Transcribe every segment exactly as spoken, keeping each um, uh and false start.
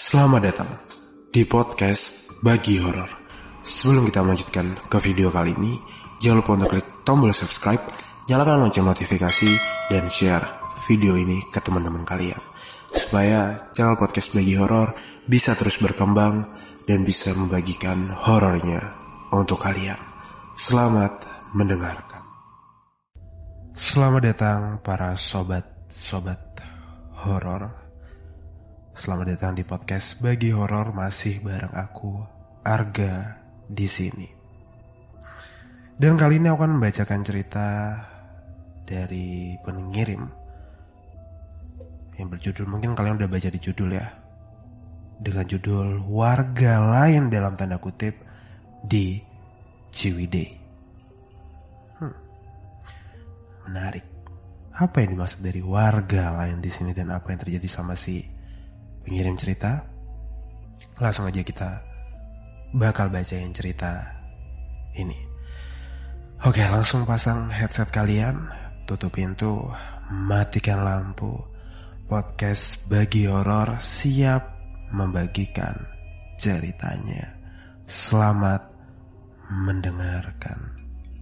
Selamat datang di podcast Bagi Horor. Sebelum kita melanjutkan ke video kali ini, jangan lupa untuk klik tombol subscribe, nyalakan lonceng notifikasi, dan share video ini ke teman-teman kalian, supaya channel podcast Bagi Horor bisa terus berkembang dan bisa membagikan horornya untuk kalian. Selamat mendengarkan. Selamat datang para sobat-sobat horor. Selamat datang di podcast Bagi Horor, masih bareng aku, Arga, di sini. Dan kali ini aku akan membacakan cerita dari pengirim yang berjudul, mungkin kalian udah baca di judul ya, dengan judul Warga Lain dalam tanda kutip di Ciwidey. Hmm. Menarik. Apa yang dimaksud dari warga lain di sini dan apa yang terjadi sama si pengirim cerita? Langsung aja kita bakal bacain cerita ini. Oke, langsung pasang headset kalian, tutup pintu, matikan lampu. Podcast Bagi Horor siap membagikan ceritanya. Selamat mendengarkan.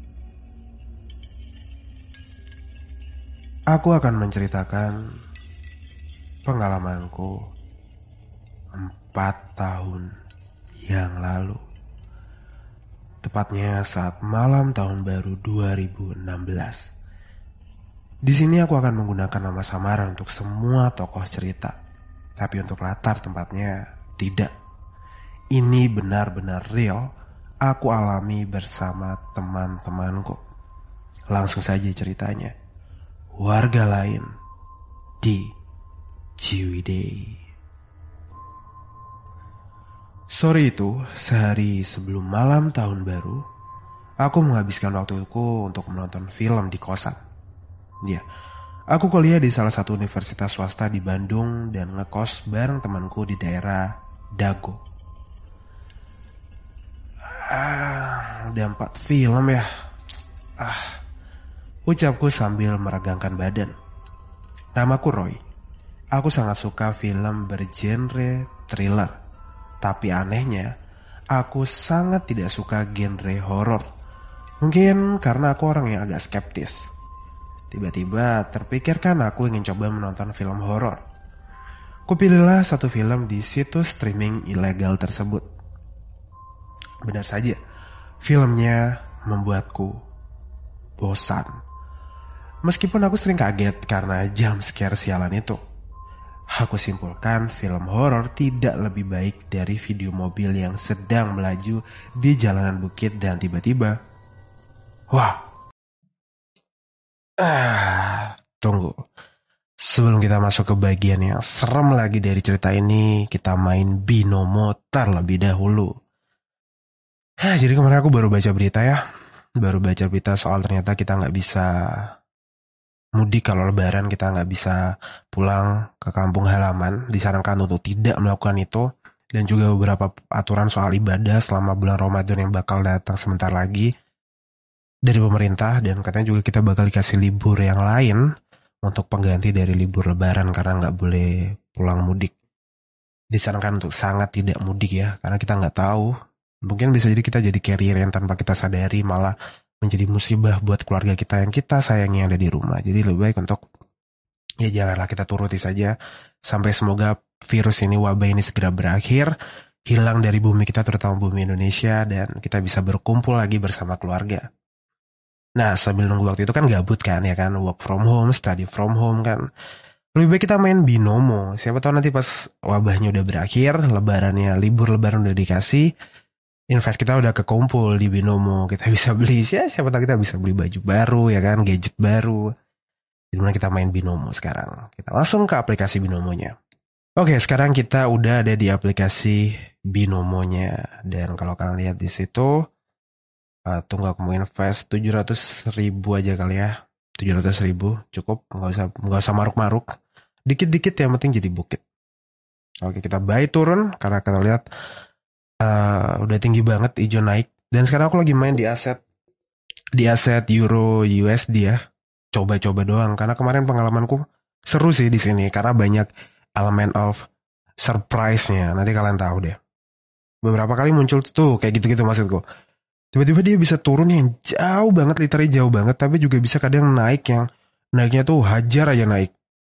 Aku akan menceritakan pengalamanku empat tahun yang lalu, tepatnya saat malam tahun baru dua ribu enam belas. Di sini aku akan menggunakan nama samaran untuk semua tokoh cerita, tapi untuk latar tempatnya tidak. Ini benar-benar real, aku alami bersama teman-temanku. Langsung saja ceritanya. Warga lain di Ciwidey. Sore itu, sehari sebelum malam tahun baru, aku menghabiskan waktuku untuk menonton film di kosan. Ya, aku kuliah di salah satu universitas swasta di Bandung dan ngekos bareng temanku di daerah Dago. Ah, udah empat film ya. Ah, ucapku sambil meregangkan badan. Namaku Roy. Aku sangat suka film bergenre thriller. Tapi anehnya, aku sangat tidak suka genre horor. Mungkin karena aku orang yang agak skeptis. Tiba-tiba terpikirkan aku ingin coba menonton film horor. Kupilihlah satu film di situs streaming ilegal tersebut. Benar saja, filmnya membuatku bosan. Meskipun aku sering kaget karena jump scare sialan itu. Aku simpulkan film horor tidak lebih baik dari video mobil yang sedang melaju di jalanan bukit dan tiba-tiba, wah. Ah, tunggu. Sebelum kita masuk ke bagian yang serem lagi dari cerita ini, kita main binomo terlebih dahulu. Hah, jadi kemarin aku baru baca berita ya. Baru baca berita soal ternyata kita gak bisa mudik kalau lebaran, kita nggak bisa pulang ke kampung halaman, disarankan untuk tidak melakukan itu, dan juga beberapa aturan soal ibadah selama bulan Ramadan yang bakal datang sebentar lagi dari pemerintah, dan katanya juga kita bakal dikasih libur yang lain untuk pengganti dari libur lebaran karena nggak boleh pulang mudik. Disarankan untuk sangat tidak mudik ya, karena kita nggak tahu, mungkin bisa jadi kita jadi carrier yang tanpa kita sadari malah menjadi musibah buat keluarga kita yang kita sayangi yang ada di rumah. Jadi lebih baik untuk ya janganlah kita turuti saja sampai semoga virus ini, wabah ini segera berakhir, hilang dari bumi kita, terutama bumi Indonesia, dan kita bisa berkumpul lagi bersama keluarga. Nah, sambil nunggu waktu itu kan gabut kan ya kan, work from home, study from home kan. Lebih baik kita main binomo. Siapa tahu nanti pas wabahnya udah berakhir, lebarannya, libur lebaran udah dikasih, invest kita udah kekumpul di binomo, kita bisa beli, ya siapa tahu kita bisa beli baju baru ya kan, gadget baru. Dimana kita main binomo sekarang. Kita langsung ke aplikasi binomonya. Oke, sekarang kita udah ada di aplikasi binomonya, dan kalau kalian lihat di situ, uh, tunggu aku mau invest tujuh ratus ribu aja kali ya, tujuh ratus ribu cukup, nggak usah nggak usah maruk-maruk, dikit-dikit yang penting jadi bukit. Oke, kita buy turun karena kita lihat Uh, udah tinggi banget, hijau naik. Dan sekarang aku lagi main di aset Di aset Euro U S D ya. Coba-coba doang, karena kemarin pengalamanku seru sih di sini karena banyak elemen of surprise-nya. Nanti kalian tahu deh. Beberapa kali muncul tuh kayak gitu-gitu maksudku. Tiba-tiba dia bisa turun yang jauh banget, literally jauh banget, tapi juga bisa kadang naik yang naiknya tuh hajar aja naik.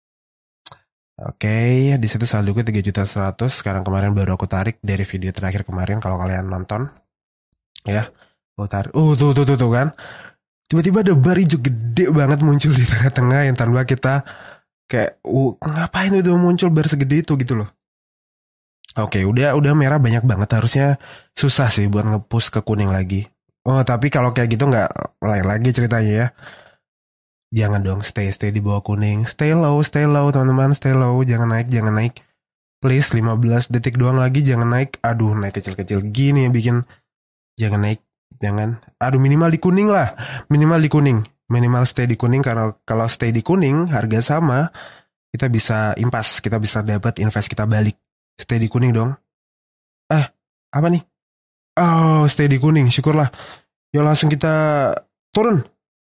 Oke, di situ saldoku tiga juta seratus. Sekarang kemarin baru aku tarik dari video terakhir kemarin kalau kalian nonton. Ya, aku tarik. Uh, tuh, tuh, tuh, tuh kan. Tiba-tiba ada bar hijau gede banget muncul di tengah-tengah yang tanpa kita kayak, uh, ngapain itu muncul bar segede itu gitu loh. Oke, udah udah merah banyak banget, harusnya susah sih buat nge-push ke kuning lagi. Oh, tapi kalau kayak gitu nggak lain lagi ceritanya ya. Jangan dong stay stay di bawah kuning. Stay low, stay low teman-teman, stay low, jangan naik, jangan naik. Please, lima belas detik doang lagi, jangan naik. Aduh, naik kecil-kecil gini yang bikin jangan naik, jangan. Aduh, minimal di kuning lah. Minimal di kuning. Minimal stay di kuning karena kalau stay di kuning harga sama, kita bisa impas, kita bisa dapat invest kita balik. Stay di kuning dong. Eh, apa nih? Oh, stay di kuning, syukurlah. Yuk langsung kita turun.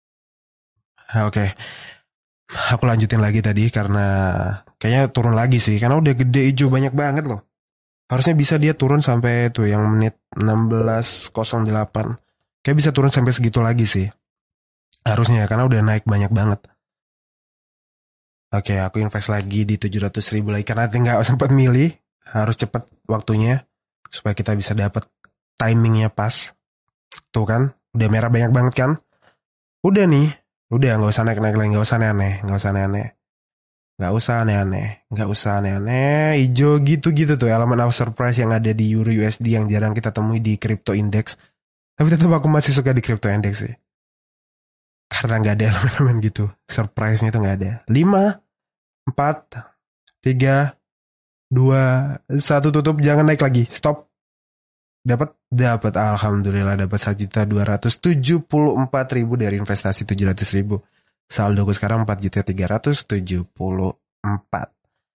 Oke. Okay. Aku lanjutin lagi tadi karena kayaknya turun lagi sih. Karena udah gede hijau banyak banget loh. Harusnya bisa dia turun sampai tuh yang menit enam belas nol delapan. Kayak bisa turun sampai segitu lagi sih. Harusnya karena udah naik banyak banget. Oke, okay, aku invest lagi di tujuh ratus ribu lagi. Karena tinggal sempat milih. Harus cepat waktunya. Supaya kita bisa dapat timingnya pas. Tuh kan. Udah merah banyak banget kan. Udah nih. Udah gak usah naik-naik lagi. Gak usah aneh-aneh. Gak usah aneh-aneh. Gak usah aneh-aneh. Gak usah aneh-aneh. Hijau gitu-gitu tuh. Elemen of surprise yang ada di Euro U S D yang jarang kita temui di crypto index. Tapi tetap aku masih suka di crypto index sih. Karena gak ada elemen-elemen gitu. Surprise-nya itu gak ada. lima, empat, tiga, dua, satu tutup. Jangan naik lagi. Stop. Dapat, dapat. Alhamdulillah dapat satu juta dua ratus tujuh puluh empat ribu dari investasi tujuh ratus ribu. Saldo gue sekarang empat juta tiga ratus tujuh puluh empat.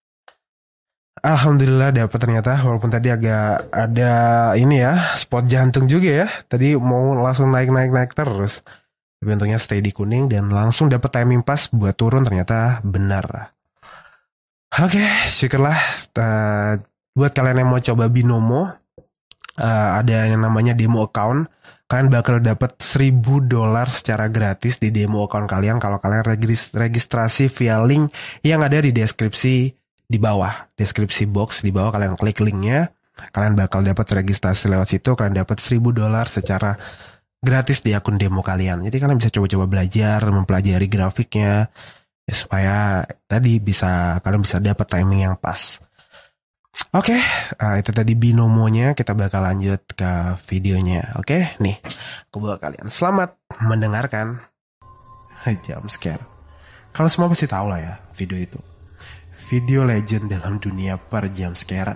Alhamdulillah dapat ternyata. Walaupun tadi agak ada ini ya, spot jantung juga ya. Tadi mau langsung naik-naik-naik terus. Tapi untungnya stay di kuning dan langsung dapat timing pas buat turun, ternyata benar. Oke, syukurlah. Uh, buat kalian yang mau coba Binomo, Uh, ada yang namanya demo account. Kalian bakal dapat seribu dolar secara gratis di demo account kalian kalau kalian regis- registrasi via link yang ada di deskripsi di bawah. Deskripsi box di bawah, kalian klik linknya. Kalian bakal dapat registrasi lewat situ. Kalian dapat seribu dolar secara gratis di akun demo kalian. Jadi kalian bisa coba-coba belajar, mempelajari grafiknya ya, supaya tadi bisa kalian bisa dapat timing yang pas. Oke, okay, uh, itu tadi binomonya. Kita bakal lanjut ke videonya. Oke, okay? Nih, aku bawa kalian. Selamat mendengarkan. Jump scare. Kalian semua pasti tahu lah ya video itu. Video legend dalam dunia per jump scare.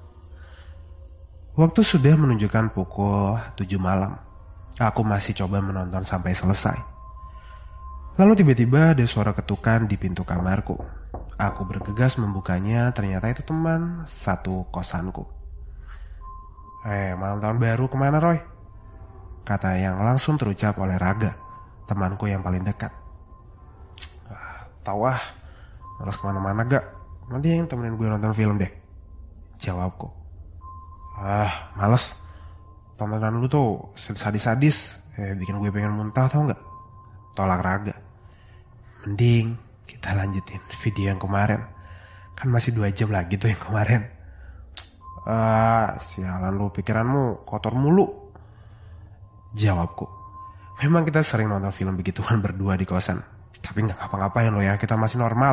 Waktu sudah menunjukkan pukul tujuh malam. Aku masih coba menonton sampai selesai. Lalu tiba-tiba ada suara ketukan di pintu kamarku. Aku bergegas membukanya, ternyata itu teman satu kosanku. Eh, malam tahun baru kemana Roy? Kata yang langsung terucap oleh Raga, temanku yang paling dekat. Ah, tahu ah, malas kemana-mana gak? Nanti yang temenin gue nonton film deh. Jawabku. Ah, males. Tontonan lu tuh sadis-sadis, eh, bikin gue pengen muntah tau gak? Tolak Raga. Mending kita lanjutin video yang kemarin. Kan masih dua jam lagi tuh yang kemarin. Ah, sialan lu, pikiranmu kotor mulu. Jawabku. Memang kita sering nonton film begituan berdua di kosan. Tapi gak ngapa-ngapain lo ya, kita masih normal.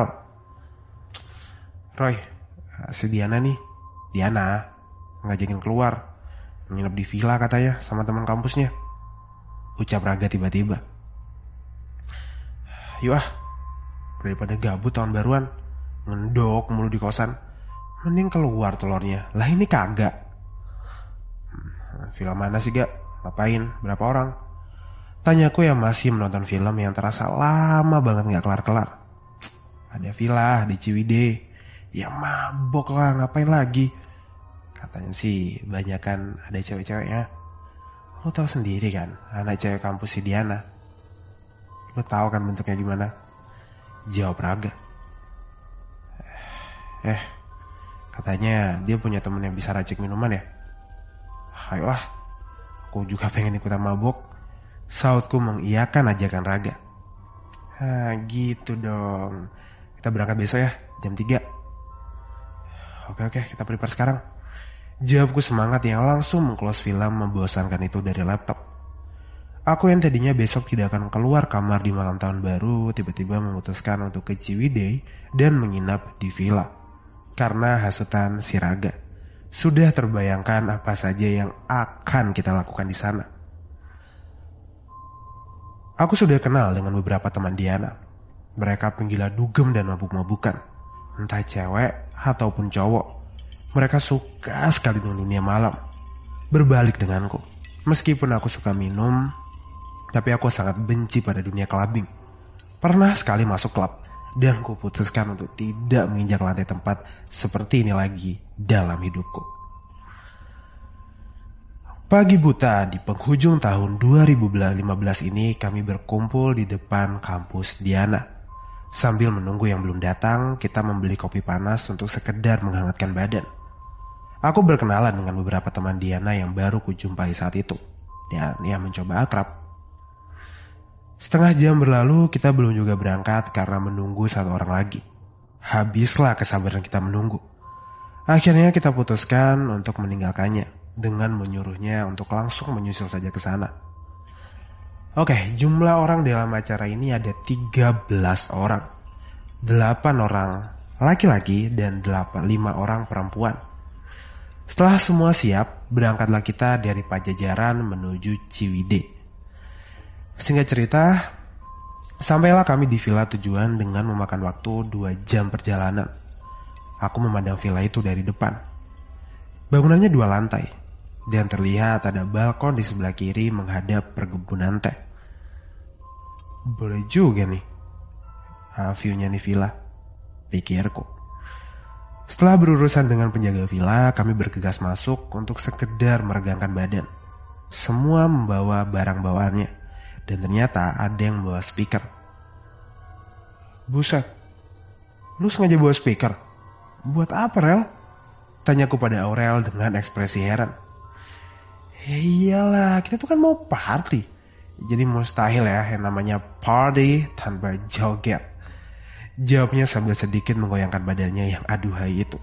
Roy, si Diana nih. Diana ngajakin keluar, nginep di villa katanya sama teman kampusnya. Ucap Raga tiba-tiba. Yuk ah, daripada gabut tahun baruan, ngendok mulu di kosan, mending keluar telurnya. Lah ini kagak. hmm, Film mana sih gak? Ngapain? Berapa orang? Tanyaku yang masih menonton film yang terasa lama banget gak kelar-kelar. Ada villa di Ciwidey. Ya mabok lah, ngapain lagi? Katanya sih banyakan ada cewek-ceweknya. Lo tahu sendiri kan, anak cewek kampus si Diana. Lo tahu kan bentuknya gimana? Jawab Raga. Eh, Katanya dia punya temen yang bisa racik minuman ya. Ayolah, aku juga pengen ikutan mabok. Sautku mengiyakan ajakan Raga. Hah, gitu dong. Kita berangkat besok ya, jam tiga. Oke oke, kita prepare sekarang. Jawabku semangat yang langsung meng-close film membosankan itu dari laptop. Aku yang tadinya besok tidak akan keluar kamar di malam tahun baru, tiba-tiba memutuskan untuk ke Ciwidey dan menginap di villa. Karena hasutan si Raga. Sudah terbayangkan apa saja yang akan kita lakukan di sana. Aku sudah kenal dengan beberapa teman Diana. Mereka penggila dugem dan mabuk-mabukan. Entah cewek ataupun cowok. Mereka suka sekali dengan dunia malam. Berbalik denganku. Meskipun aku suka minum, tapi aku sangat benci pada dunia clubbing. Pernah sekali masuk klub, dan kuputuskan untuk tidak menginjak lantai tempat seperti ini lagi dalam hidupku. Pagi buta di penghujung tahun dua ribu lima belas ini kami berkumpul di depan kampus Diana. Sambil menunggu yang belum datang, kita membeli kopi panas untuk sekedar menghangatkan badan. Aku berkenalan dengan beberapa teman Diana yang baru kujumpai saat itu. Dan ia mencoba akrab. Setengah jam berlalu, kita belum juga berangkat karena menunggu satu orang lagi. Habislah kesabaran kita menunggu. Akhirnya kita putuskan untuk meninggalkannya dengan menyuruhnya untuk langsung menyusul saja ke sana. Oke, jumlah orang dalam acara ini ada tiga belas orang. delapan orang laki-laki dan delapan, lima orang perempuan. Setelah semua siap, berangkatlah kita dari Pajajaran menuju Ciwidey. Singkat cerita, sampailah kami di villa tujuan dengan memakan waktu dua jam perjalanan. Aku memandang villa itu dari depan. Bangunannya dua lantai, dan terlihat ada balkon di sebelah kiri menghadap perkebunan teh. Boleh juga nih, ah, view-nya nih villa, pikirku. Setelah berurusan dengan penjaga villa, kami bergegas masuk untuk sekedar meregangkan badan. Semua membawa barang bawaannya. Dan ternyata ada yang bawa speaker. Buset, lu sengaja bawa speaker? Buat apa, Rel? Tanyaku pada Aurel dengan ekspresi heran. Ya iyalah, kita tuh kan mau party. Jadi mustahil ya yang namanya party tanpa joget. Jawabnya sambil sedikit menggoyangkan badannya yang aduhai itu.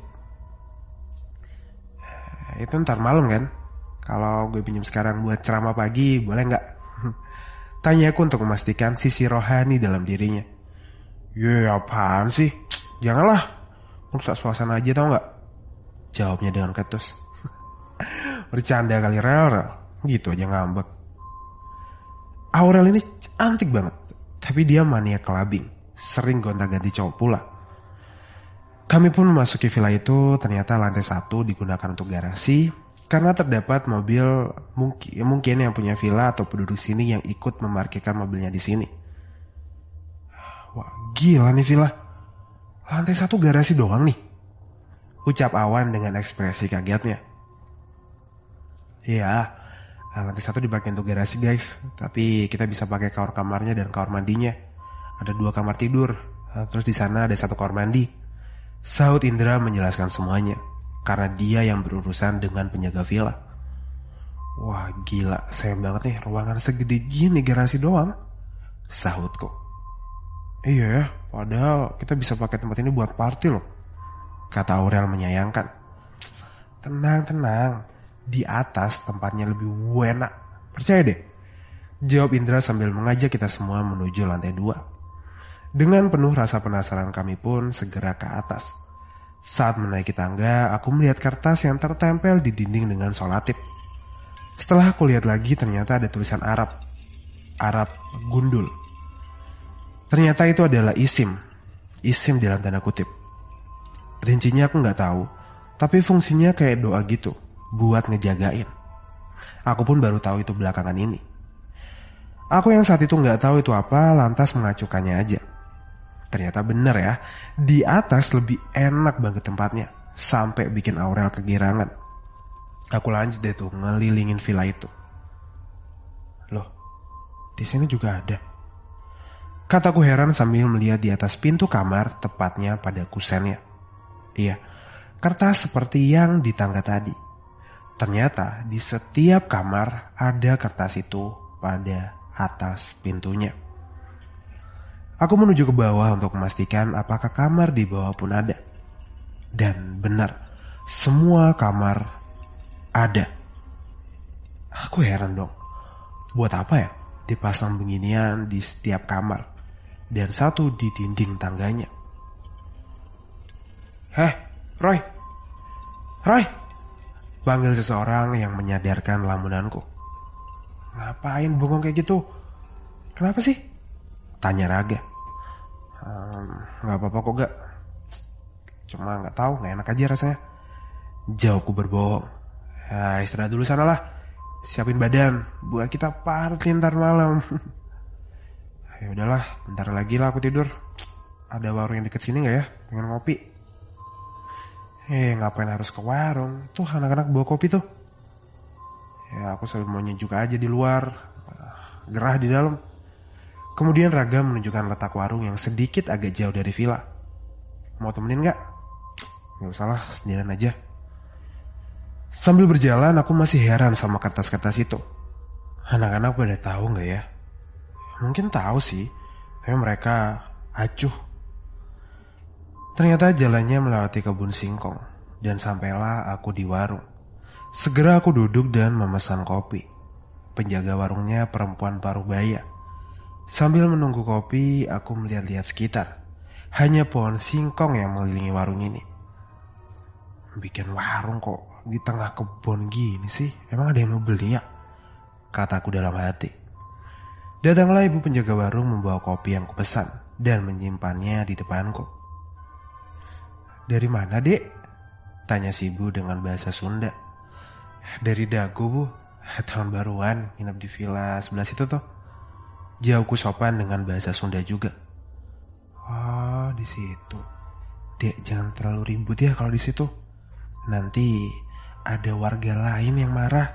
Itu ntar malam kan? Kalau gue pinjam sekarang buat ceramah pagi, boleh gak? Tanyaku untuk memastikan sisi rohani dalam dirinya. Ya apaan sih? Janganlah. Merusak suasana aja tau gak? Jawabnya dengan ketus. Bercanda kali Rel. Gitu aja ngambek. Aurel ini cantik banget. Tapi dia mania clubbing. Sering gonta-ganti cowok pula. Kami pun memasuki villa itu. Ternyata lantai satu digunakan untuk garasi. Karena terdapat mobil mungkin, mungkin yang punya villa atau penduduk sini yang ikut memarkirkan mobilnya di sini. Wah gila nih villa. Lantai satu garasi doang nih. Ucap Awan dengan ekspresi kagetnya. Iya, lantai satu dipakai untuk garasi guys. Tapi kita bisa pakai kamar kamarnya dan kamar mandinya. Ada dua kamar tidur. Terus di sana ada satu kamar mandi. Sahut Indra menjelaskan semuanya. Karena dia yang berurusan dengan penjaga villa. Wah gila, sayang banget nih ruangan segede gini garasi doang. Sahutku. Iya ya, padahal kita bisa pakai tempat ini buat party loh. Kata Aurel menyayangkan. Tenang-tenang, di atas tempatnya lebih enak. Percaya deh. Jawab Indra sambil mengajak kita semua menuju lantai dua. Dengan penuh rasa penasaran kami pun segera ke atas. Saat menaiki tangga, aku melihat kertas yang tertempel di dinding dengan solatip. Setelah aku lihat lagi, ternyata ada tulisan Arab. Arab gundul. Ternyata itu adalah isim. Isim dalam tanda kutip. Rincinya aku gak tahu, tapi fungsinya kayak doa gitu, buat ngejagain. Aku pun baru tahu itu belakangan ini. Aku yang saat itu gak tahu itu apa, lantas mengacukannya aja. Ternyata bener ya, di atas lebih enak banget tempatnya, sampai bikin Aurel kegirangan. Aku lanjut deh tuh ngelilingin villa itu. Loh, di sini juga ada. Kataku heran sambil melihat di atas pintu kamar, tepatnya pada kusennya. Iya, kertas seperti yang di tangga tadi. Ternyata di setiap kamar ada kertas itu pada atas pintunya. Aku menuju ke bawah untuk memastikan apakah kamar di bawah pun ada. Dan benar, semua kamar ada. Aku heran dong, buat apa ya dipasang beginian di setiap kamar dan satu di dinding tangganya. Heh, Roy, Roy, panggil seseorang yang menyadarkan lamunanku. Ngapain bengong kayak gitu? Kenapa sih? Tanya Raga. Ehm, gak apa-apa kok gak. Cuma gak tahu, gak enak aja rasanya. Jawabku berbohong. Ya istirahat dulu sana lah. Siapin badan buat kita party ntar malam. Ya udahlah, bentar lagi lah aku tidur. Ada warung yang deket sini gak ya? Pengen ngopi. Eh ngapain harus ke warung? Tuh anak-anak bawa kopi tuh. Ya aku selalu mau nyejuk aja di luar, gerah di dalam. Kemudian Raga menunjukkan letak warung yang sedikit agak jauh dari villa. Mau temenin gak? Gak usah lah, sendirian aja. Sambil berjalan aku masih heran sama kertas-kertas itu. Anak-anak pada tahu gak ya? Mungkin tahu sih, tapi mereka acuh. Ternyata jalannya melewati kebun singkong, dan sampailah aku di warung. Segera aku duduk dan memesan kopi. Penjaga warungnya perempuan parubaya. Sambil menunggu kopi, aku melihat-lihat sekitar. Hanya pohon singkong yang mengelilingi warung ini. Bikin warung kok di tengah kebun gini sih? Emang ada yang mau beli ya? Kataku dalam hati. Datanglah ibu penjaga warung membawa kopi yang kupesan dan menyimpannya di depanku. Dari mana, Dek? Tanya si ibu dengan bahasa Sunda. Dari Dago, Bu. Tahun baruan nginep di villa sebelah situ tuh. Jawabku sopan dengan bahasa Sunda juga. Oh, di situ. Dek, jangan terlalu ribut ya kalau di situ. Nanti ada warga lain yang marah.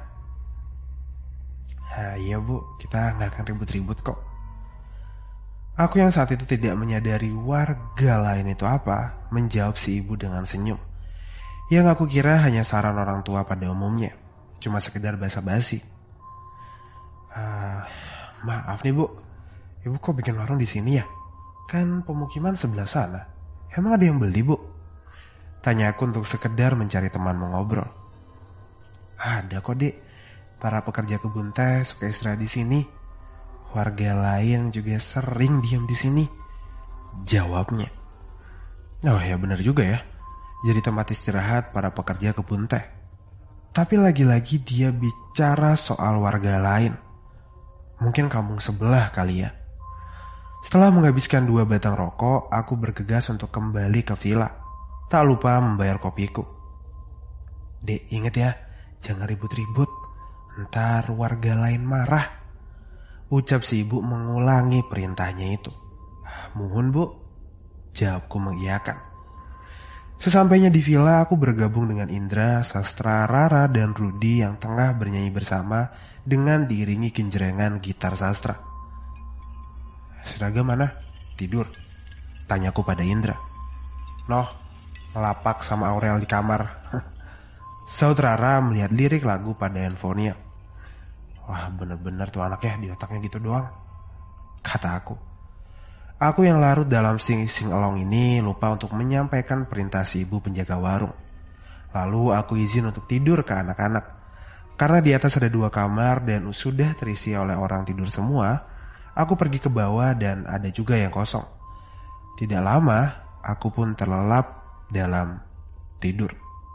Nah, iya Bu, kita gak akan ribut-ribut kok. Aku yang saat itu tidak menyadari warga lain itu apa, menjawab si ibu dengan senyum. Yang aku kira hanya saran orang tua pada umumnya, cuma sekedar basa-basi. Uh, maaf nih Bu, ibu kok bikin warung di sini ya? Kan pemukiman sebelah sana. Emang ada yang beli Bu? Tanya aku untuk sekedar mencari teman mengobrol. Ada kok Dek, para pekerja kebun teh suka istirahat di sini. Warga lain juga sering diam di sini. Jawabnya. Oh ya benar juga ya. Jadi tempat istirahat para pekerja kebun teh. Tapi lagi-lagi dia bicara soal warga lain. Mungkin kampung sebelah kali ya. Setelah menghabiskan dua batang rokok, aku bergegas untuk kembali ke villa. Tak lupa membayar kopiku. Dek, ingat ya, jangan ribut-ribut. Ntar warga lain marah. Ucap si ibu mengulangi perintahnya itu. Mohon Bu, jawabku mengiyakan. Sesampainya di villa, aku bergabung dengan Indra, Sastra, Rara, dan Rudi yang tengah bernyanyi bersama dengan diiringi genjrengan gitar sastra. Seragam mana? Tidur? Tanyaku pada Indra. Noh, ngelapak sama Aurel di kamar. Saud Rara melihat lirik lagu pada handphonenya. Wah bener-bener tuh anaknya di otaknya gitu doang, kata aku. Aku yang larut dalam sing-sing along ini lupa untuk menyampaikan perintah si ibu penjaga warung. Lalu aku izin untuk tidur ke anak-anak. Karena di atas ada dua kamar dan sudah terisi oleh orang tidur semua, aku pergi ke bawah dan ada juga yang kosong. Tidak lama, aku pun terlelap dalam tidur.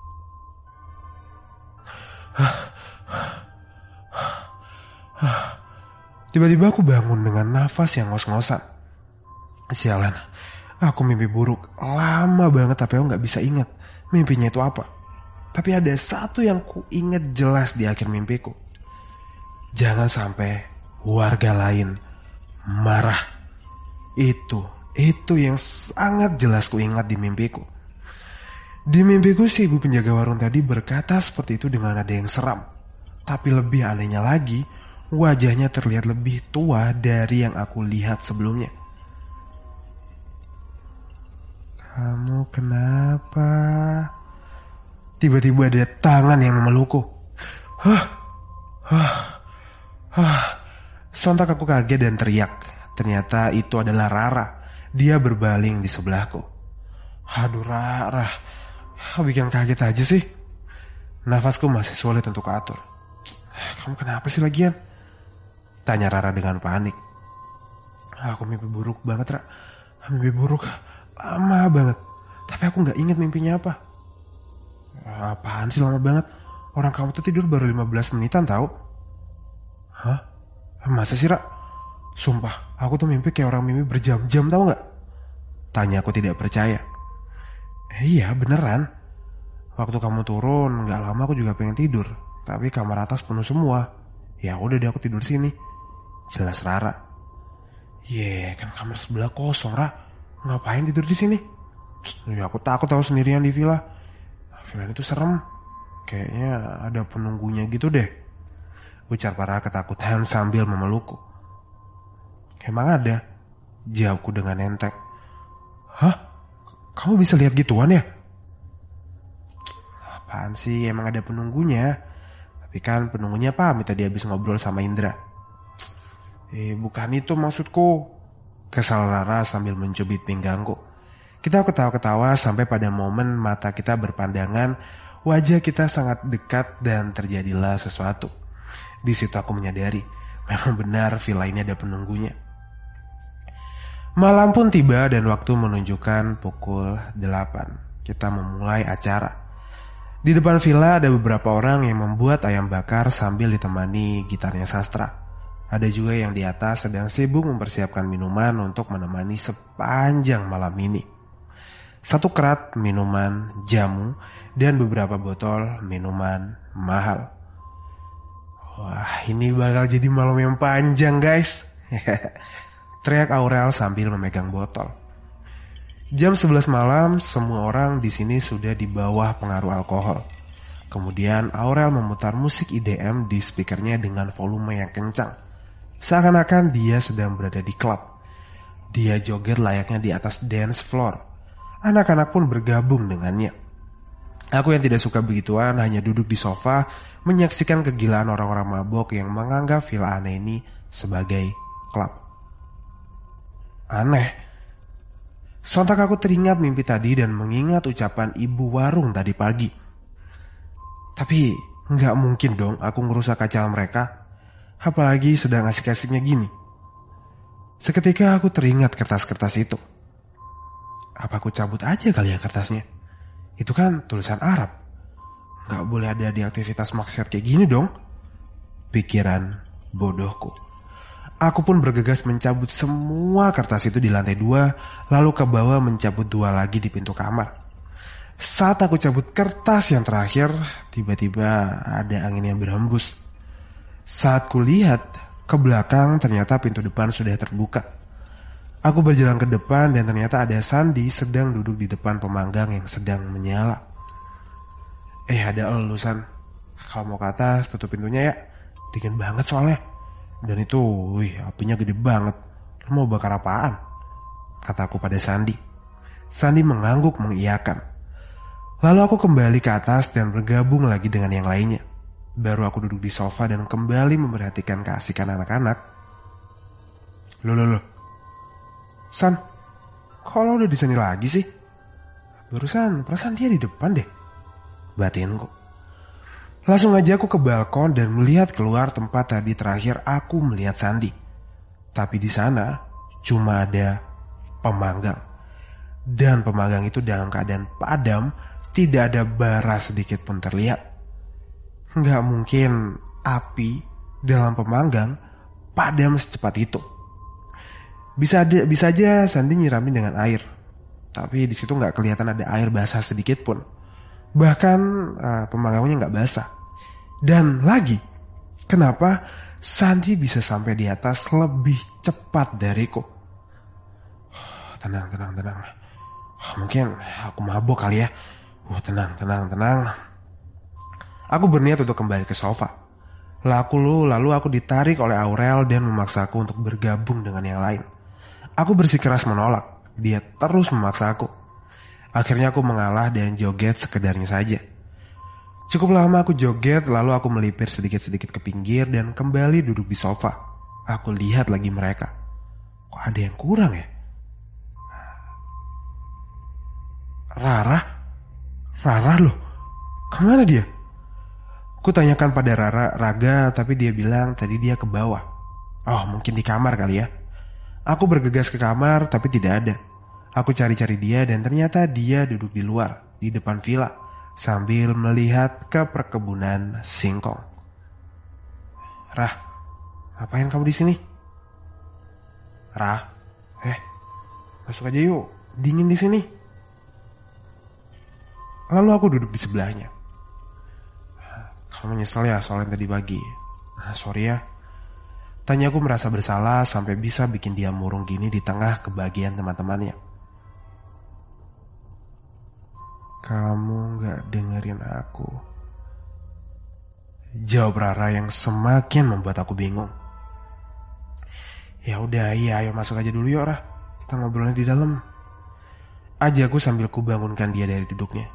Tiba-tiba aku bangun dengan nafas yang ngos-ngosan. Sialan, aku mimpi buruk lama banget tapi aku gak bisa ingat mimpinya itu apa. Tapi ada satu yang ku ingat jelas di akhir mimpiku. Jangan sampai warga lain marah. Itu, itu yang sangat jelas ku ingat di mimpiku. Di mimpiku si ibu penjaga warung tadi berkata seperti itu dengan nada yang seram. Tapi lebih anehnya lagi, wajahnya terlihat lebih tua dari yang aku lihat sebelumnya. Kamu kenapa? tiba-tiba ada tangan yang memelukku. Hah, hah, hah. Sontak aku kaget dan teriak. Ternyata itu adalah Rara. Dia berbaling di sebelahku. Aduh Rara, bikin kaget aja sih. Nafasku masih sulit untuk atur. Kamu kenapa sih lagian? Tanya Rara dengan panik. Aku mimpi buruk banget, Ra. Mimpi buruk lama banget. Tapi aku gak ingat mimpinya apa. Apaan sih lama banget? Orang kamu tuh tidur baru lima belas menitan tau. Hah? Masa sih, Ra? Sumpah, aku tuh mimpi kayak orang mimpi berjam-jam tau gak? Tanya aku tidak percaya. Eh, iya beneran. Waktu kamu turun gak lama aku juga pengen tidur. Tapi kamar atas penuh semua. Ya udah deh aku tidur sini. Jelas Rara. Ye, yeah, kan kamar sebelah kosong, Ra. Ngapain tidur di sini? Ya aku takut tahu sendirian di villa. Villa itu serem. Kayaknya ada penunggunya gitu deh. Ucar Rara ketakutan sambil memelukku. Emang ada? Jawabku dengan enteng. Hah? Kamu bisa lihat gituan ya? Apaan sih, emang ada penunggunya. Tapi kan penunggunya pamit tadi habis ngobrol sama Indra. Eh bukan itu maksudku. Kesal Rara sambil mencubit pinggangku. Kita ketawa-ketawa sampai pada momen mata kita berpandangan. Wajah kita sangat dekat dan terjadilah sesuatu. Di situ aku menyadari memang benar villa ini ada penunggunya. Malam pun tiba dan waktu menunjukkan pukul delapan. Kita memulai acara. Di depan villa ada beberapa orang yang membuat ayam bakar sambil ditemani gitarnya sastra. Ada juga yang di atas sedang sibuk mempersiapkan minuman untuk menemani sepanjang malam ini. Satu kerat minuman jamu dan beberapa botol minuman mahal. Wah, ini bakal jadi malam yang panjang, guys. Teriak Aurel sambil memegang botol. Jam sebelas malam, semua orang di sini sudah di bawah pengaruh alkohol. Kemudian Aurel memutar musik I D M di speakernya dengan volume yang kencang. Seakan-akan dia sedang berada di klub. Dia joget layaknya di atas dance floor. Anak-anak pun bergabung dengannya. Aku yang tidak suka begituan hanya duduk di sofa menyaksikan kegilaan orang-orang mabok yang menganggap villa aneh ini sebagai klub. Aneh. Sontak aku teringat mimpi tadi dan mengingat ucapan ibu warung tadi pagi. Tapi gak mungkin dong aku ngerusak acara mereka. Apalagi sedang asik-asiknya gini. Seketika aku teringat kertas-kertas itu. Apa aku cabut aja kali ya kertasnya? Itu kan tulisan Arab. Gak boleh ada di aktivitas maksiat kayak gini dong. Pikiran bodohku. Aku pun bergegas mencabut semua kertas itu di lantai dua. Lalu ke bawah mencabut dua lagi di pintu kamar. Saat aku cabut kertas yang terakhir, tiba-tiba ada angin yang berhembus. Saat kulihat ke belakang, ternyata pintu depan sudah terbuka. Aku berjalan ke depan dan ternyata ada Sandi sedang duduk di depan pemanggang yang sedang menyala. Eh ada lulusan. Kalau mau ke atas tutup pintunya ya. Dingin banget soalnya. Dan itu, wih apinya gede banget. Lu mau bakar apaan? Kataku pada Sandi. Sandi mengangguk mengiyakan. Lalu aku kembali ke atas dan bergabung lagi dengan yang lainnya. Baru aku duduk di sofa dan kembali memperhatikan keasikan anak-anak. Loh, loh, loh. San, kok lo udah di sini lagi sih? Barusan, perasaan dia di depan deh. Batinku. Langsung aja aku ke balkon dan melihat keluar tempat tadi terakhir aku melihat Sandi. Tapi di sana cuma ada pemanggang. Dan pemanggang itu dalam keadaan padam, tidak ada bara sedikit pun terlihat. Nggak mungkin api dalam pemanggang padam secepat itu. Bisa ada, bisa aja Sandi nyiramin dengan air. Tapi di situ nggak kelihatan ada air basah sedikit pun. Bahkan uh, pemanggangnya nggak basah. Dan lagi, kenapa Sandi bisa sampai di atas lebih cepat dariku? Tenang, tenang, tenang. Mungkin aku mabok kali ya. Wah, tenang, tenang, tenang. Aku berniat untuk kembali ke sofa. Lalu, lalu aku ditarik oleh Aurel dan memaksaku untuk bergabung dengan yang lain. Aku bersikeras menolak. Dia terus memaksa aku. Akhirnya aku mengalah dan joget sekedarnya saja. Cukup lama aku joget, lalu aku melipir sedikit-sedikit ke pinggir dan kembali duduk di sofa. Aku lihat lagi mereka. Kok ada yang kurang ya? Rara? Rara loh? Kemana dia? Ku tanyakan pada Rara, Raga, tapi dia bilang tadi dia ke bawah. Oh, mungkin di kamar kali ya. Aku bergegas ke kamar, tapi tidak ada. Aku cari-cari dia dan ternyata dia duduk di luar, di depan villa, sambil melihat ke perkebunan singkong. Rah, ngapain kamu di sini? Rah, eh, masuk aja yuk, dingin di sini. Lalu aku duduk di sebelahnya. Kamu nyesel ya soal yang tadi pagi? Nah, sorry ya. Tanya aku merasa bersalah sampai bisa bikin dia murung gini di tengah kebahagiaan teman-temannya. Kamu gak dengerin aku. Jawab Rara yang semakin membuat aku bingung. Ya udah, iya, ayo masuk aja dulu yuk, Rah. Kita ngobrolnya di dalam. Ajakku sambil kubangunkan dia dari duduknya.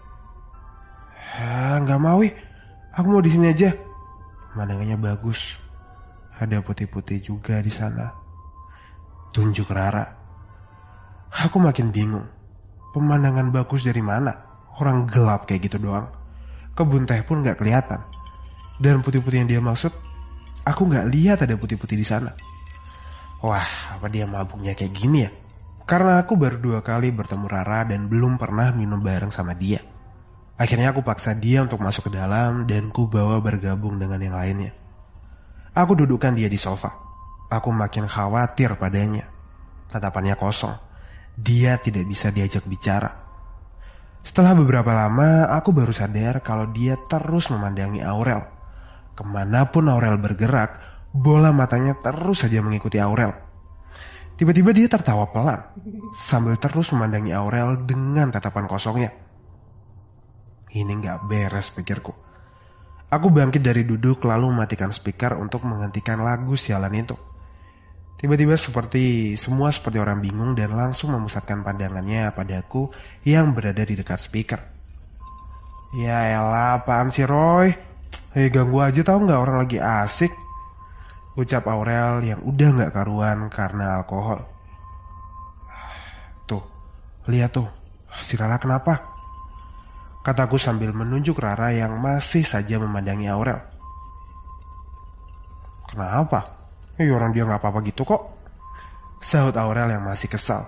Ah, nggak mau, wih. Aku mau di sini aja. Pemandangannya bagus. Ada putih-putih juga di sana. Tunjuk Rara. Aku makin bingung. Pemandangan bagus dari mana? Orang gelap kayak gitu doang. Kebun teh pun nggak kelihatan. Dan putih-putih yang dia maksud, aku nggak lihat ada putih-putih di sana. Wah, apa dia mabuknya kayak gini ya? Karena aku baru dua kali bertemu Rara dan belum pernah minum bareng sama dia. Akhirnya aku paksa dia untuk masuk ke dalam dan ku bawa bergabung dengan yang lainnya. Aku dudukkan dia di sofa. Aku makin khawatir padanya. Tatapannya kosong. Dia tidak bisa diajak bicara. Setelah beberapa lama, aku baru sadar kalau dia terus memandangi Aurel. Kemanapun Aurel bergerak, bola matanya terus saja mengikuti Aurel. Tiba-tiba dia tertawa pelan, sambil terus memandangi Aurel dengan tatapan kosongnya. Ini gak beres, pikirku. Aku bangkit dari duduk lalu mematikan speaker untuk menghentikan lagu sialan itu. Tiba-tiba seperti semua seperti orang bingung dan langsung memusatkan pandangannya padaku yang berada di dekat speaker. Ya elah, apaan sih Roy? Hei, ganggu aja tau gak, orang lagi asik. Ucap Aurel yang udah gak karuan karena alkohol. Tuh, lihat tuh, si Rara kenapa? Kataku sambil menunjuk Rara yang masih saja memandangi Aurel. Kenapa? Eh, orang dia gak apa-apa gitu kok. Sahut Aurel yang masih kesal.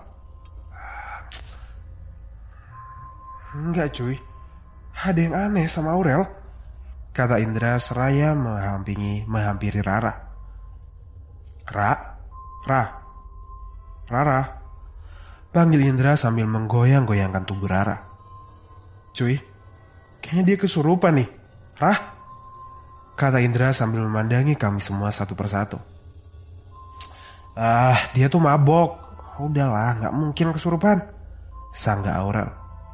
Enggak cuy, ada yang aneh sama Aurel, kata Indra seraya menghampiri, menghampiri Rara. Ra, Ra, Rara, panggil Indra sambil menggoyang-goyangkan tubuh Rara. Cuy, kayaknya dia kesurupan nih. Rah, kata Indra sambil memandangi kami semua satu persatu. Ah, dia tuh mabok. Udahlah, gak mungkin kesurupan, sanggah Aurel.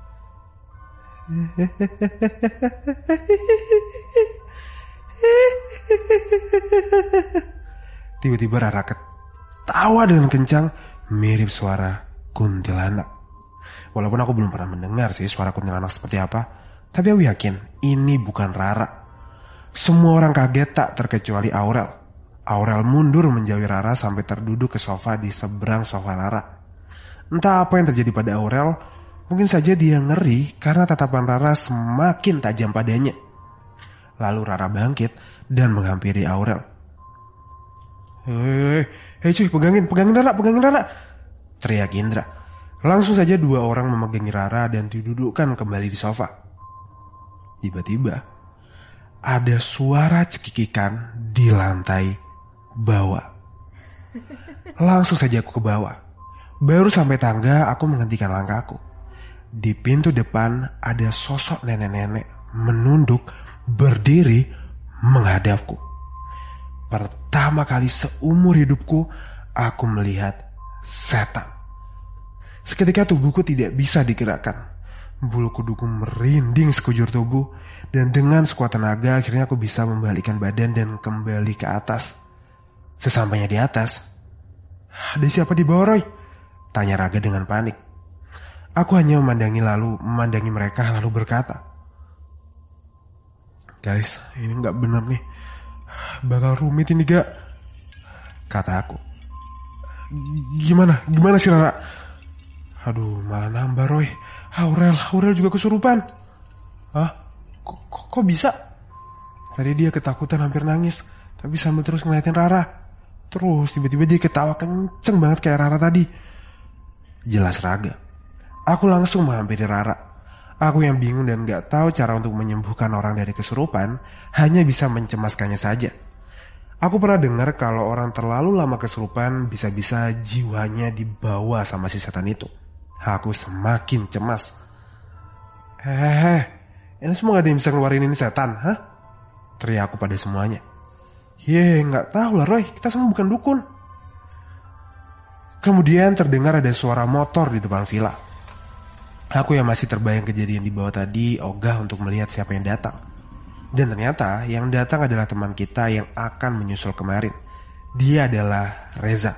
Tiba-tiba Rara ketawa dengan kencang, mirip suara kuntilanak. Walaupun aku belum pernah mendengar sih suara kuntilanak seperti apa, tapi aku yakin ini bukan Rara. Semua orang kaget tak terkecuali Aurel. Aurel mundur menjauhi Rara sampai terduduk ke sofa di seberang sofa Rara. Entah apa yang terjadi pada Aurel, mungkin saja dia ngeri karena tatapan Rara semakin tajam padanya. Lalu Rara bangkit dan menghampiri Aurel. Hei, hei cuy, pegangin, pegangin Rara, pegangin Rara, teriak Indra. Langsung saja dua orang memegangi Rara dan didudukkan kembali di sofa. Tiba-tiba ada suara cekikikan di lantai bawah. Langsung saja aku ke bawah. Baru sampai tangga aku menghentikan langkahku. Di pintu depan ada sosok nenek-nenek menunduk berdiri menghadapku. Pertama kali seumur hidupku aku melihat setan. Seketika tubuhku tidak bisa digerakkan. Bulu kuduku merinding sekujur tubuh, dan dengan sekuat tenaga akhirnya aku bisa membalikkan badan dan kembali ke atas. Sesampainya di atas, ada siapa di bawah, Roy? Tanya Raga dengan panik. Aku hanya memandangi lalu memandangi mereka lalu berkata, Guys, ini gak bener nih. Bakal rumit ini gak? Kata aku. Gimana? Gimana sih Rara? Aduh, malah nambah Roy. Aurel, Aurel juga kesurupan. Hah? Kok, kok, kok bisa? Tadi dia ketakutan hampir nangis, tapi sambil terus ngeliatin Rara. Terus tiba-tiba dia ketawa kenceng banget kayak Rara tadi. Jelas raga. Aku langsung menghampiri Rara. Aku yang bingung dan gak tahu cara untuk menyembuhkan orang dari kesurupan, hanya bisa mencemaskannya saja. Aku pernah dengar kalau orang terlalu lama kesurupan bisa-bisa jiwanya dibawa sama si setan itu. Aku semakin cemas. Hehehe, ini semua gak ada yang bisa ngeluarin ini setan, hah? Teriak aku pada semuanya. Ye, gak tahu lah Roy, kita semua bukan dukun. Kemudian terdengar ada suara motor di depan villa. Aku yang masih terbayang kejadian di bawah tadi ogah untuk melihat siapa yang datang. Dan ternyata yang datang adalah teman kita yang akan menyusul kemarin. Dia adalah Reza.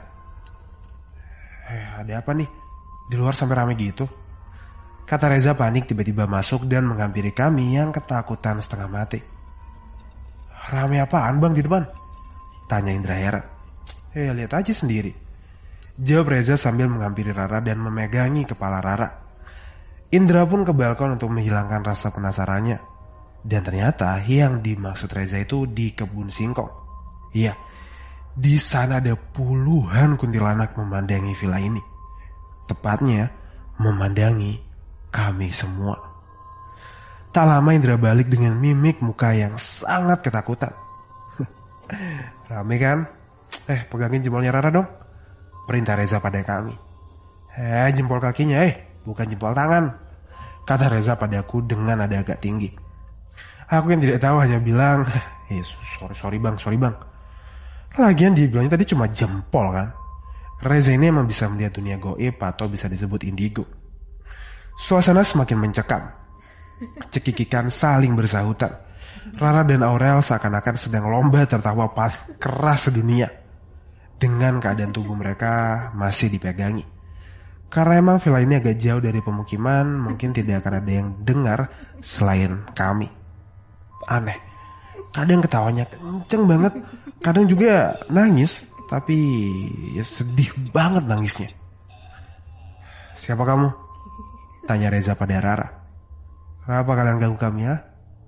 Eh, ada apa nih? Di luar sampai rame gitu. Kata Reza panik tiba-tiba masuk dan menghampiri kami yang ketakutan setengah mati. Rame apaan bang di depan? Tanya Indra heran. Eh lihat aja sendiri. Jawab Reza sambil menghampiri Rara dan memegangi kepala Rara. Indra pun ke balkon untuk menghilangkan rasa penasarannya. Dan ternyata yang dimaksud Reza itu di kebun singkong. Iya, di sana ada puluhan kuntilanak memandangi villa ini. Tepatnya memandangi kami semua. Tak lama Indra balik dengan mimik muka yang sangat ketakutan. Rame kan? Eh, pegangin jempolnya Rara dong. Perintah Reza pada kami. Eh, jempol kakinya eh, bukan jempol tangan. Kata Reza padaku dengan nada agak tinggi. Aku yang tidak tahu hanya bilang, eh sorry sorry bang, sorry bang. Lagian dia bilangnya tadi cuma jempol kan. Reza ini emang bisa melihat dunia goib atau bisa disebut indigo. Suasana semakin mencekam. Cekikikan saling bersahutan. Rara dan Aurel seakan-akan sedang lomba tertawa paling keras sedunia. Dengan keadaan tubuh mereka masih dipegangi. Karena emang villa ini agak jauh dari pemukiman, mungkin tidak akan ada yang dengar selain kami. Aneh. Kadang ketawanya kenceng banget, kadang juga nangis, tapi ya sedih banget nangisnya. Siapa kamu? Tanya Reza pada Rara. Kenapa kalian ganggu kami ya?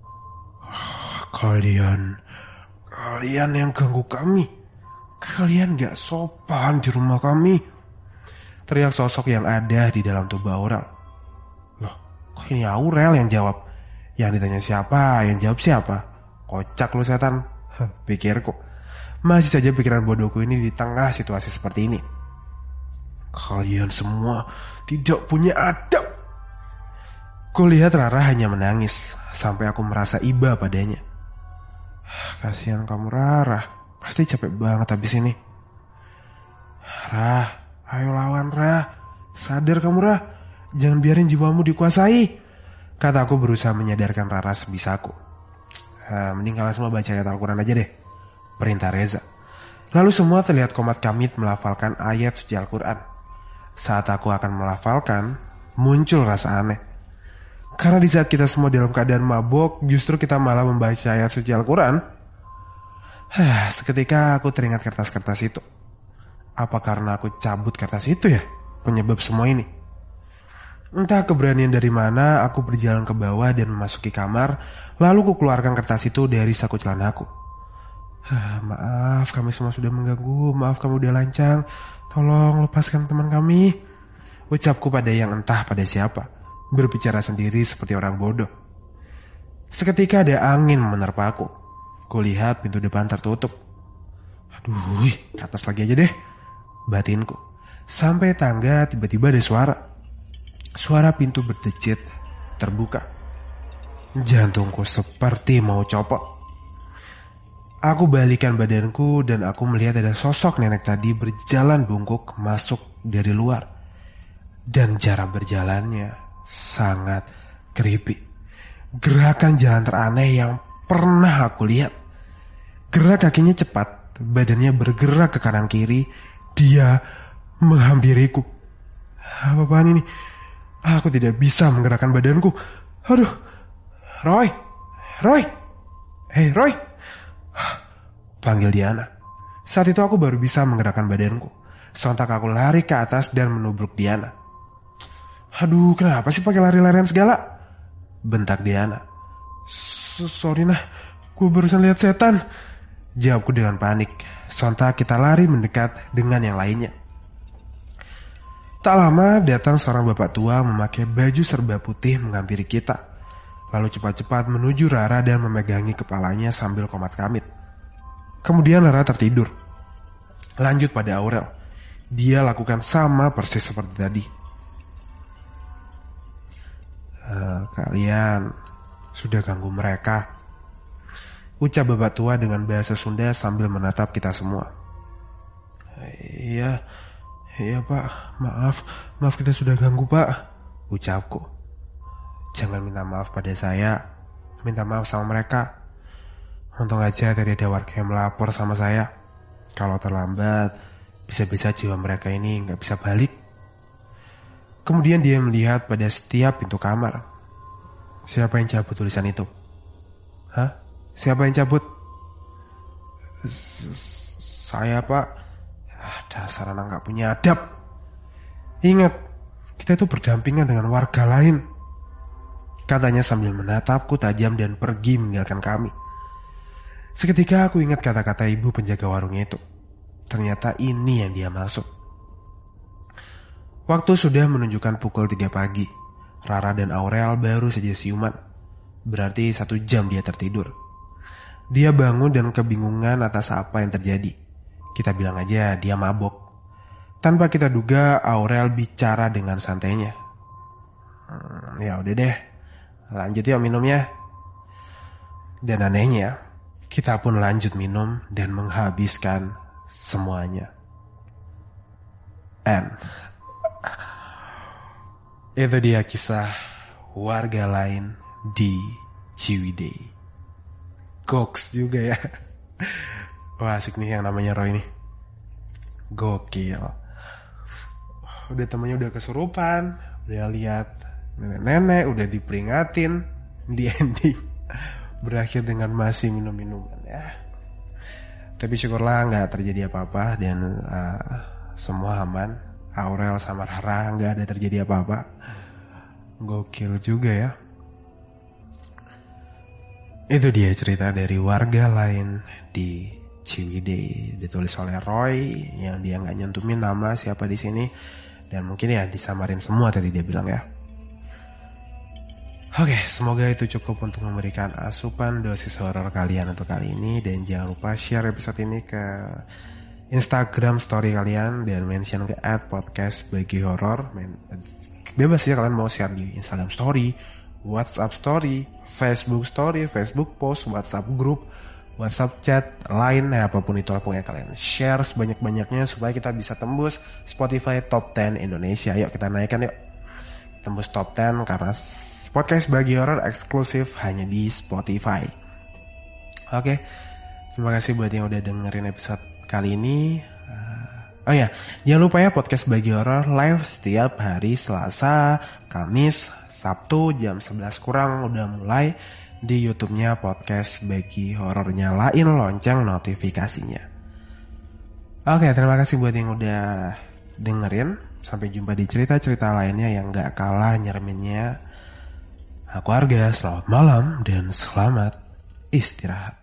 Kalian, kalian yang ganggu kami. Kalian gak sopan di rumah kami. Teriak sosok yang ada di dalam tubuh Aurel. Loh, kok ini Aurel yang jawab? Yang ditanya siapa, yang jawab siapa? Kocak lu setan, pikirku. Masih saja pikiran bodohku ini di tengah situasi seperti ini. Kalian semua tidak punya adab. Kulihat Rara hanya menangis, sampai aku merasa iba padanya. Kasihan kamu Rara, pasti capek banget habis ini. Rah, ayo lawan Rah. Sadar kamu Rah, jangan biarin jiwamu dikuasai. Kataku berusaha menyadarkan Rara sebisaku. Nah, mending kalian semua baca ayat Al-Quran aja deh, perintah Reza. Lalu semua terlihat komat kamit melafalkan ayat suci Al-Quran. Saat aku akan melafalkan, muncul rasa aneh. Karena di saat kita semua dalam keadaan mabuk, justru kita malah membaca ayat suci Al-Quran. Hah, seketika aku teringat kertas-kertas itu. Apa karena aku cabut kertas itu ya penyebab semua ini? Entah keberanian dari mana, aku berjalan ke bawah dan memasuki kamar. Lalu ku keluarkan kertas itu dari saku celanaku. Hah, maaf kami semua sudah mengganggu. Maaf kamu udah lancang. Tolong lepaskan teman kami, ucapku pada yang entah pada siapa. Berbicara sendiri seperti orang bodoh. Seketika ada angin menerpa aku. Kulihat pintu depan tertutup. Aduh, ke atas lagi aja deh, batinku. Sampai tangga tiba-tiba ada suara. Suara pintu berdecit terbuka. Jantungku seperti mau copot. Aku balikan badanku dan aku melihat ada sosok nenek tadi berjalan bungkuk masuk dari luar. Dan cara berjalannya sangat creepy. Gerakan jalan teraneh yang pernah aku lihat. Gerak kakinya cepat, badannya bergerak ke kanan kiri. Dia menghampiriku. Apa-apaan ini? Aku tidak bisa menggerakkan badanku. Aduh, Roy, Roy. Hei Roy, panggil Diana. Saat itu aku baru bisa menggerakkan badanku. Sontak aku lari ke atas dan menubruk Diana. Aduh, kenapa sih pakai lari-larian segala? Bentak Diana. Sorry nah, gue barusan lihat setan. Jawabku dengan panik. Sontak kita lari mendekat dengan yang lainnya. Tak lama datang seorang bapak tua memakai baju serba putih menghampiri kita. Lalu cepat-cepat menuju Rara dan memegangi kepalanya sambil komat-kamit. Kemudian Rara tertidur. Lanjut pada Aurel. Dia lakukan sama persis seperti tadi. E, kalian sudah ganggu mereka, ucap bapak tua dengan bahasa Sunda sambil menatap kita semua. Iya, iya pak, maaf, maaf kita sudah ganggu pak, ucapku. Jangan minta maaf pada saya, minta maaf sama mereka. Untung aja tadi ada warga yang melapor sama saya. Kalau terlambat, bisa-bisa jiwa mereka ini nggak bisa balik. Kemudian dia melihat pada setiap pintu kamar. Siapa yang cabut tulisan itu? Hah? Siapa yang cabut? Saya pak. Ah, dasar anak gak punya adab. Ingat, kita itu berdampingan dengan warga lain, katanya sambil menatapku tajam dan pergi meninggalkan kami. Seketika aku ingat kata-kata ibu penjaga warung itu. Ternyata ini yang dia maksud. Waktu sudah menunjukkan pukul tiga pagi. Rara dan Aurel baru saja siuman. Berarti satu jam dia tertidur. Dia bangun dan kebingungan atas apa yang terjadi. Kita bilang aja dia mabok. Tanpa kita duga, Aurel bicara dengan santainya. Hmm, ya udah deh, lanjut yuk minumnya. Dan anehnya, kita pun lanjut minum dan menghabiskan semuanya. And itu dia kisah warga lain di Ciwidey. Goks juga ya. Wah asik nih yang namanya Roy nih. Gokil. Udah temennya udah kesurupan, udah lihat nenek-nenek, udah diperingatin, di ending berakhir dengan masih minum-minuman ya. Tapi syukurlah gak terjadi apa-apa dan uh, semua aman. Aurel sama Rara gak ada terjadi apa-apa. Gokil juga ya. Itu dia cerita dari warga lain di Ciwidey, ditulis oleh Roy yang dia nggak nyentumin nama siapa di sini dan mungkin ya disamarin semua tadi dia bilang ya. Oke, semoga itu cukup untuk memberikan asupan dosis horor kalian untuk kali ini dan jangan lupa share episode ini ke Instagram story kalian dan mention ke at podcast bagi horor. Bebas ya kalian mau share di Instagram story, WhatsApp story, Facebook story, Facebook post, WhatsApp group, WhatsApp chat, Line, ya apapun itu apapun yang kalian share sebanyak-banyaknya supaya kita bisa tembus Spotify Top sepuluh Indonesia. Yuk kita naikkan yuk. Tembus Top sepuluh karena podcast bagi horor eksklusif hanya di Spotify. Oke. Terima kasih buat yang udah dengerin episode kali ini. Uh, oh ya, jangan lupa ya podcast bagi horor live setiap hari Selasa, Kamis, Sabtu jam sebelas kurang udah mulai di YouTube-nya podcast bagi horor, nyalain lonceng notifikasinya. Oke, terima kasih buat yang udah dengerin. Sampai jumpa di cerita-cerita lainnya yang gak kalah nyereminnya. Aku Arga, selamat malam dan selamat istirahat.